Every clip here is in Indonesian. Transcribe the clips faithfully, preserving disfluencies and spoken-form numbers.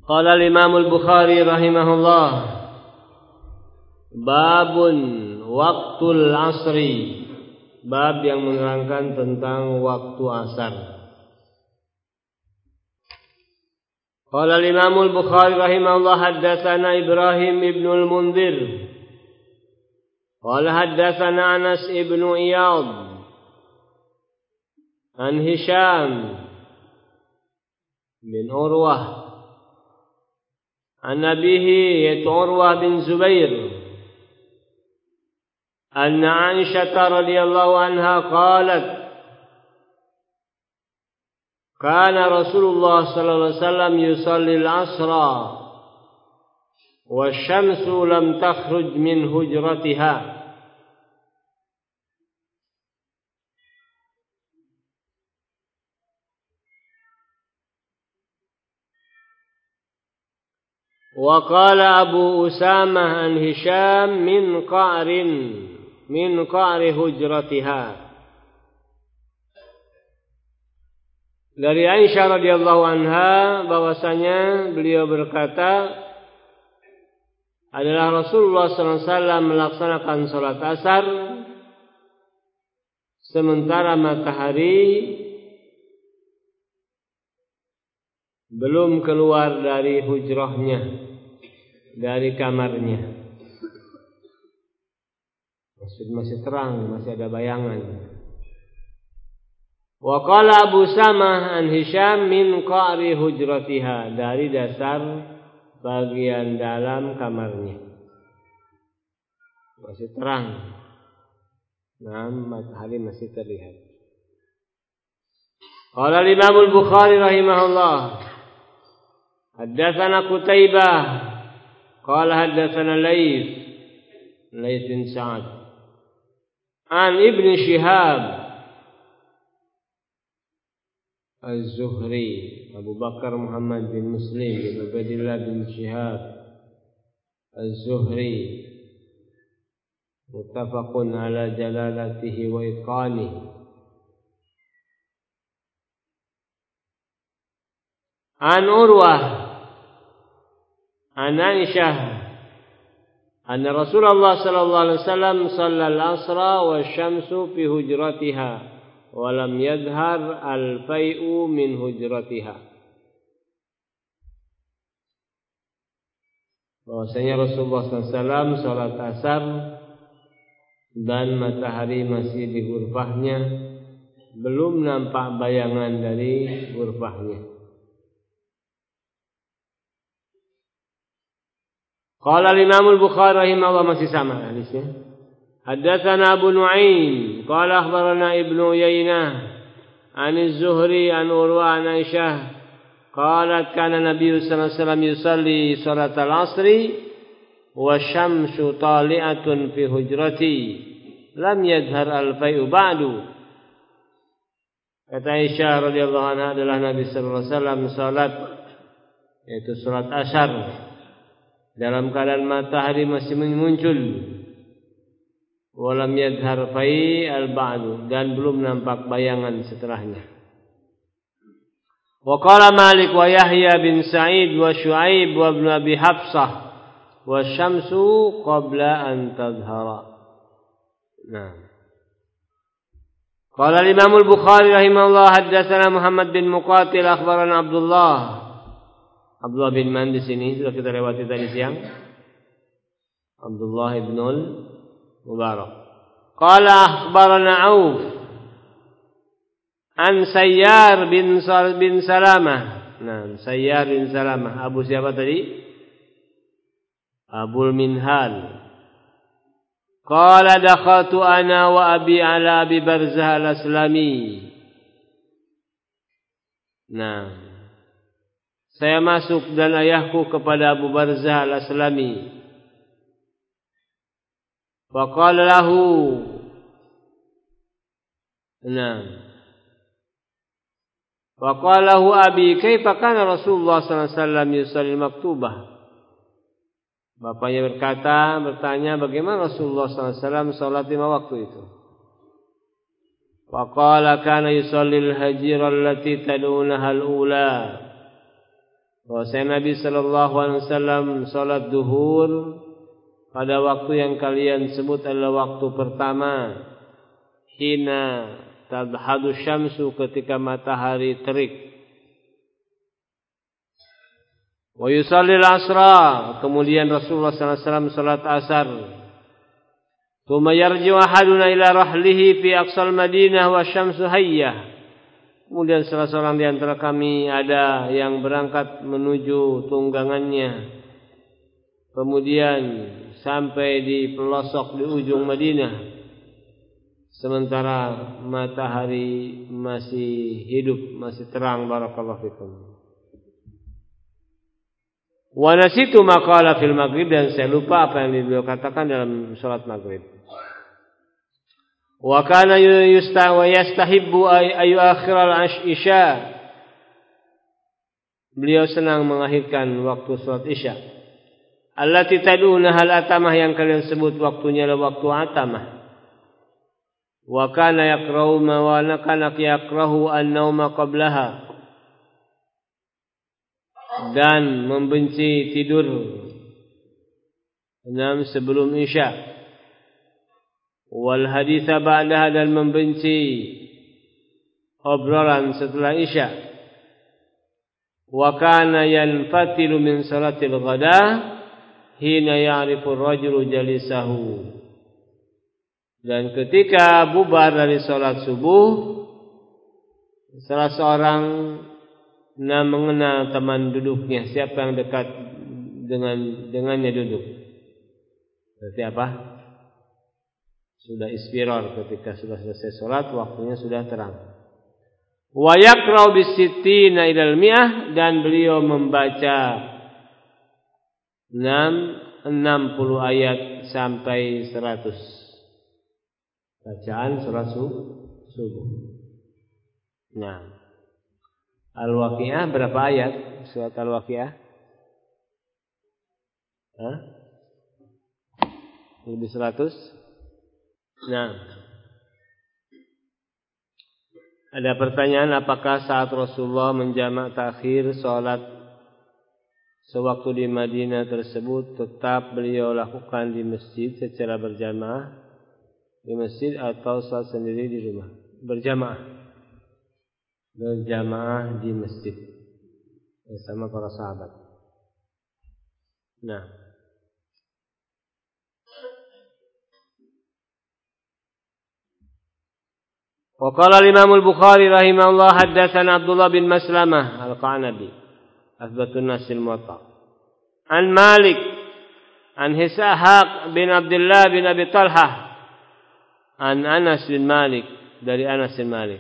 Qala al-Imam al-Bukhari rahimahullah, babun waktul asri, bab yang menerangkan tentang waktu asar. Qala al-Imam al-Bukhari rahimahullah, haddatsana Ibrahim ibn al-Mundhir qala haddatsana Anas ibn Iyad an Hisham bin Urwah an abihi yaitu Urwah bin Zubair anna Aisyah radhiyallahu anha qalat kana Rasulullah sallallahu alaihi wasallam yusalli al-'asra wasyamsu lam takhruj min hujratiha. Wa qala Abu Usamah an Hisham min qa'rin min qa'ri hujratiha. Dari Aisyah radhiyallahu anha bahwasanya beliau berkata adalah Rasulullah sallallahu alaihi wasallam melaksanakan salat asar sementara matahari belum keluar dari hujrahnya, dari kamarnya. Maksud masih terang, masih ada bayangan. Wa qala Abu Samah an Hisham min qa'ri hujratiha, dari dasar bagian dalam kamarnya. Masih terang. Nah, matahari masih terlihat. Qala al-Imam al-Bukhari rahimahullah, haddatsana Qutaibah qala haddatsana Laits Laits bin Sa'ad an Ibn Shihab Az-Zuhri, Abu Bakar Muhammad bin Muslim bin Ubaidillah bin Shihab Az-Zuhri, muttafaqun ala jalalatihi wa itqanihi. An Urwah an Aisyah anna Rasulullah sallallahu alaihi wasallam shalla al-'asra wa syamsu fi hujratiha walam yadhhar al-fai'u min hujratiha. Bahwasanya Rasulullah sallallahu alaihi wasallam salat asar dan matahari masih di ghurfahnya, belum nampak bayangan dari ghurfahnya. Qala al-Imam al-Bukhari rahimahullah, masih sama hadisnya. Haddatsana Abu Nu'aim qala akhbarana Ibnu Uyainah an Az-Zuhri an Urwa an Aisyah qalat kana Nabi sallallahu alaihi wasallam yusalli salat al-'asri wa syamsu tali'atun fi hujrati lam yadhhar al-fai'u ba'du. Kata Aisyah radhiyallahu anha, adalah Nabi sallallahu alaihi wasallam salat, yaitu salat asar, dalam keadaan matahari masih muncul, walam yadhhar fai al-ba'du, dan belum nampak bayangan setelahnya. Wa qala Malik wa Yahya bin Sa'id wa Syu'aib wa ibn Abi Hafsah wa syamsu qabla an tadhhara. Nah. Qala al-Imam al-Bukhari rahimahullah, haddatsana Muhammad bin Muqatil akhbarana Abdullah. Abdullah bin Man di sini sudah kita lewati tadi siang. Abdullah ibn Mubarak. Qala akhbarana Auf an Sayyar bin Sal bin Salamah. Nah, Sayyar bin Salamah. Abu siapa tadi? Abul Minhal. Qala dakhaltu ana wa abi ala Abi Barzah al-Aslami. Nah, saya masuk dan ayahku kepada Abu Barzah al-Aslami. Faqala lahu, nah, faqala lahu abi kaifa kana Rasulullah sallallahu alaihi wasallam yusalli maktubah. Bapaknya berkata, bertanya bagaimana Rasulullah sallallahu alaihi wasallam salat lima waktu itu. Faqala kana yusalli al-hajira allati tad'unaha al-ula bahwasanya Nabi sallallahu alaihi wasallam salat duhur pada waktu yang kalian sebut adalah waktu pertama, hina tadhhadu syamsu, ketika matahari terik. Wa yusallil asra, kemudian Rasulullah sallallahu alaihi wasallam salat asar. Tsumma yarji'u ahaduna ila rahlihi fi aqsal Madinah wa syamsu hayyah. Kemudian salah seorang di antara kami ada yang berangkat menuju tunggangannya, kemudian sampai di pelosok di ujung Madinah, sementara matahari masih hidup, masih terang. Barakallahu fikum. Wa nasitu ma qala fil maghrib, dan saya lupa apa yang beliau katakan dalam salat maghrib. Wa kana yusta wa yastahibbu ayu akhiral isya, beliau senang mengakhirkan waktu salat isya. Allati tad'una hal atamah, yang kalian sebut waktunya adalah waktu atamah. Wa kana yakrahu ma wa kana yakrahu an-nauma qablaha, dan membenci tidur enam sebelum isya. Wal haditha ba'daha, dan membenci obrolan setelah isya. Wa kana yanfatilu min salatil ghada hina ya'rifu ar-rajulu jalisahu, dan ketika bubar dari salat subuh, salah seorang nah mengenal teman duduknya, siapa yang dekat dengan dengannya duduk. Berarti apa? Sudah isfirar, ketika sudah selesai salat, waktunya sudah terang. Wa yaqra'u bis-sittina ilal mi'ah, dan beliau membaca enam puluh ayat sampai seratus. Bacaan salat subuh. Nah, Al-Waqiah berapa ayat? Surat Al-Waqiah? Hah? Lebih seratus? Nah, ada pertanyaan, apakah saat Rasulullah menjamak takhir salat sewaktu di Madinah tersebut tetap beliau lakukan di masjid secara berjamaah di masjid, atau salat sendiri di rumah? Berjamaah. Berjamaah di masjid bersama para sahabat. Nah, wa qala al-Imam al-Bukhari rahimahullah haddatsana Abdullah bin Maslamah al-Qanabi athbatun nas al-Muwatta an Malik an Hisahaq bin Abdullah bin Abi Talhah an Anas bin Malik, dari Anas bin Malik,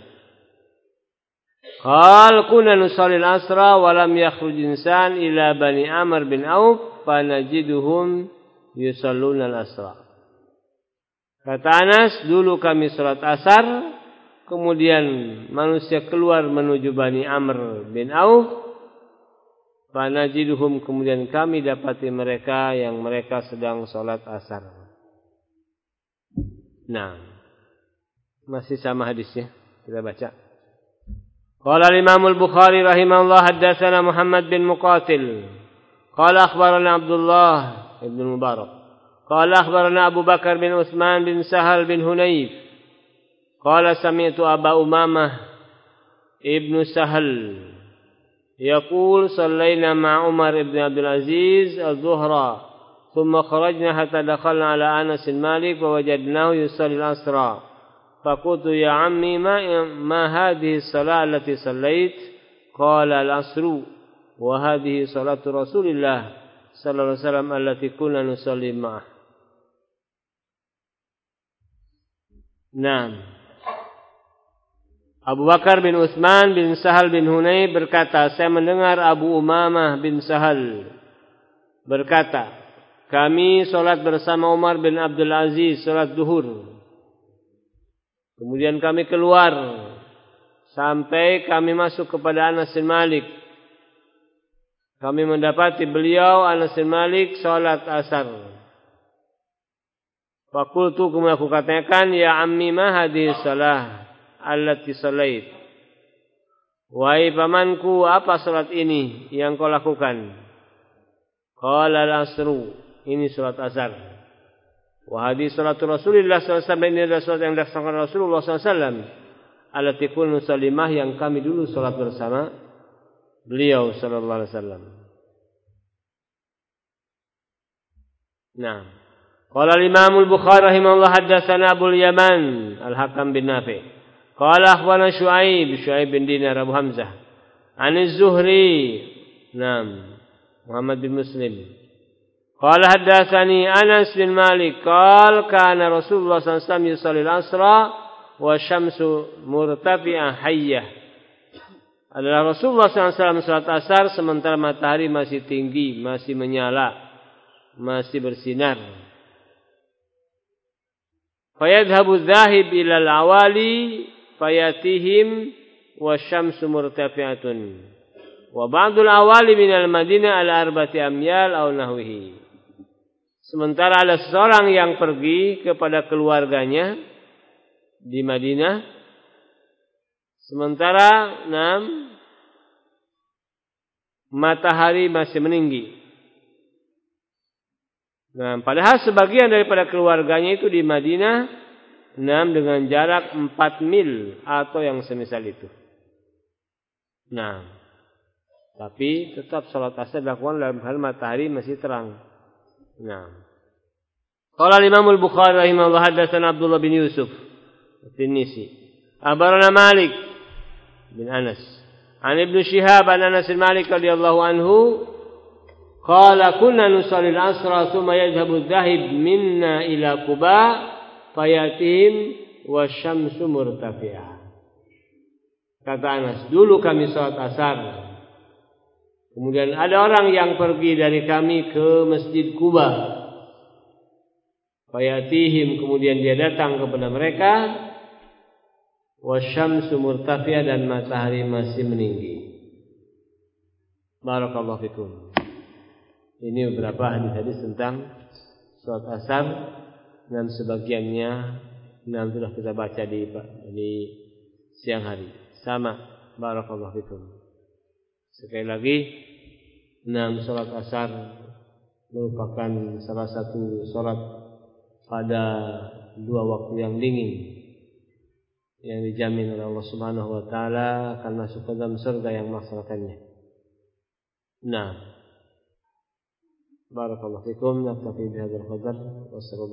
qal kunna nusalli al-asra wa lam yakhruj insan ila Bani Amr bin Auf fa najiduhum yusalluna al-asra. Kata Anas, dulu kami salat asar, kemudian manusia keluar menuju Bani Amr bin Auf, fa najiduhum, kemudian kami dapati mereka yang mereka sedang salat asar. Nah, masih sama hadisnya, kita baca. Qala al-Imam al-Bukhari rahimahullah haddatsana Muhammad bin Muqatil qala akhbarana Abdullah ibn Mubarak qala akhbarana Abu Bakar bin Utsman bin Sahal bin Hunayf qala sami'tu Aba Umamah ibn Sahal yaqul sallayna ma'a Umar ibn Abdul Aziz az-zuhra thumma kharajna hatta dakhalna ala Anas bin Malik wa wajadnahu yusalli al-asra. فقلت يا عمي ما, ما هذه الصلاة التي صليت؟ قال العصر وهذه صلاة رسول الله صلى الله عليه وسلم التي كنا نصلي معه. Nah, Abu Bakar bin Utsman bin Sahal bin Hunayf berkata, saya mendengar Abu Umamah bin Sahal berkata, kami solat bersama Umar bin Abdul Aziz, solat duhur. Kemudian kami keluar sampai kami masuk kepada Anas bin Malik. Kami mendapati beliau Anas bin Malik salat asar. Fakultu, kemudian aku katakan, ya ammi ma hadhihi salah allati salait? Wahai pamanku, apa salat ini yang kau lakukan? Qala al-asru, ini salat asar. Wa hadis salatu Rasulullah sallallahu alaihi wasallam, ini adalah salat yang dilaksanakan Rasulullah sallallahu alaihi wasallam. Allati kunna salimah, yang kami dulu salat bersama beliau sallallahu alaihi wasallam. Nah, qala al-Imam al-Bukhari rahimahullah haddatsana Abu al-Yaman al-Hakam bin Nafi'. Qala akhbarana Syuaib, Syuaib bin Dinar Abu Hamzah. An az-Zuhri, Naam, Muhammad bin Muslim. Qala haddatsani Anas bin Malik, qala kana Rasulullah sallallahu alaihi wasallam yusalli al-asra wa syamsu murtafi'ah hayyah. Adalah Rasulullah sallallahu alaihi wasallam salat asar sementara matahari masih tinggi, masih menyala, masih bersinar. Fayadhabu dzahib ila al-awali fayatihim wa syamsu murtafi'atun. Wa ba'dul awali minal Madinah ala arba'ati amyal aw nahwihi. Sementara ada seorang yang pergi kepada keluarganya di Madinah, sementara enam matahari masih meninggi. Nah, padahal sebagian daripada keluarganya itu di Madinah, enam dengan jarak empat mil atau yang semisal itu. Nah, tapi tetap salat asar dilakukan dalam hal matahari masih terang. Nah, qala Imam al-Bukhari rahimahullah haddatsana Abdullah bin Yusuf At-Tinnisi. Akhbarana Malik bin Anas. An Ibnu Syihab an Anas bin Malik radhiyallahu anhu qala kunna nusalli al-asra thumma yadhhabu adh-dhahib minna ila Quba fayatim wa syamsu murtafi'ah. Kata Anas, dulu kami salat asar. Kemudian ada orang yang pergi dari kami ke Masjid Quba. Fayatihim, kemudian dia datang kepada mereka. Wasyamsu murtafi'ah, dan matahari masih meninggi. Barakallahu fikum. Ini beberapa hadis-hadis tentang salat asar, dan sebagiannya yang sudah kita baca di, di siang hari. Sama. Barakallahu fikum. Sekali lagi, enam salat asar merupakan salah satu salat pada dua waktu yang dingin yang dijamin oleh Allah Subhanahu wa taala akan masuk ke dalam surga yang melaksanakannya. Nah, barakallahu fikum, naktafi bihadzal qadar. Wassallallahu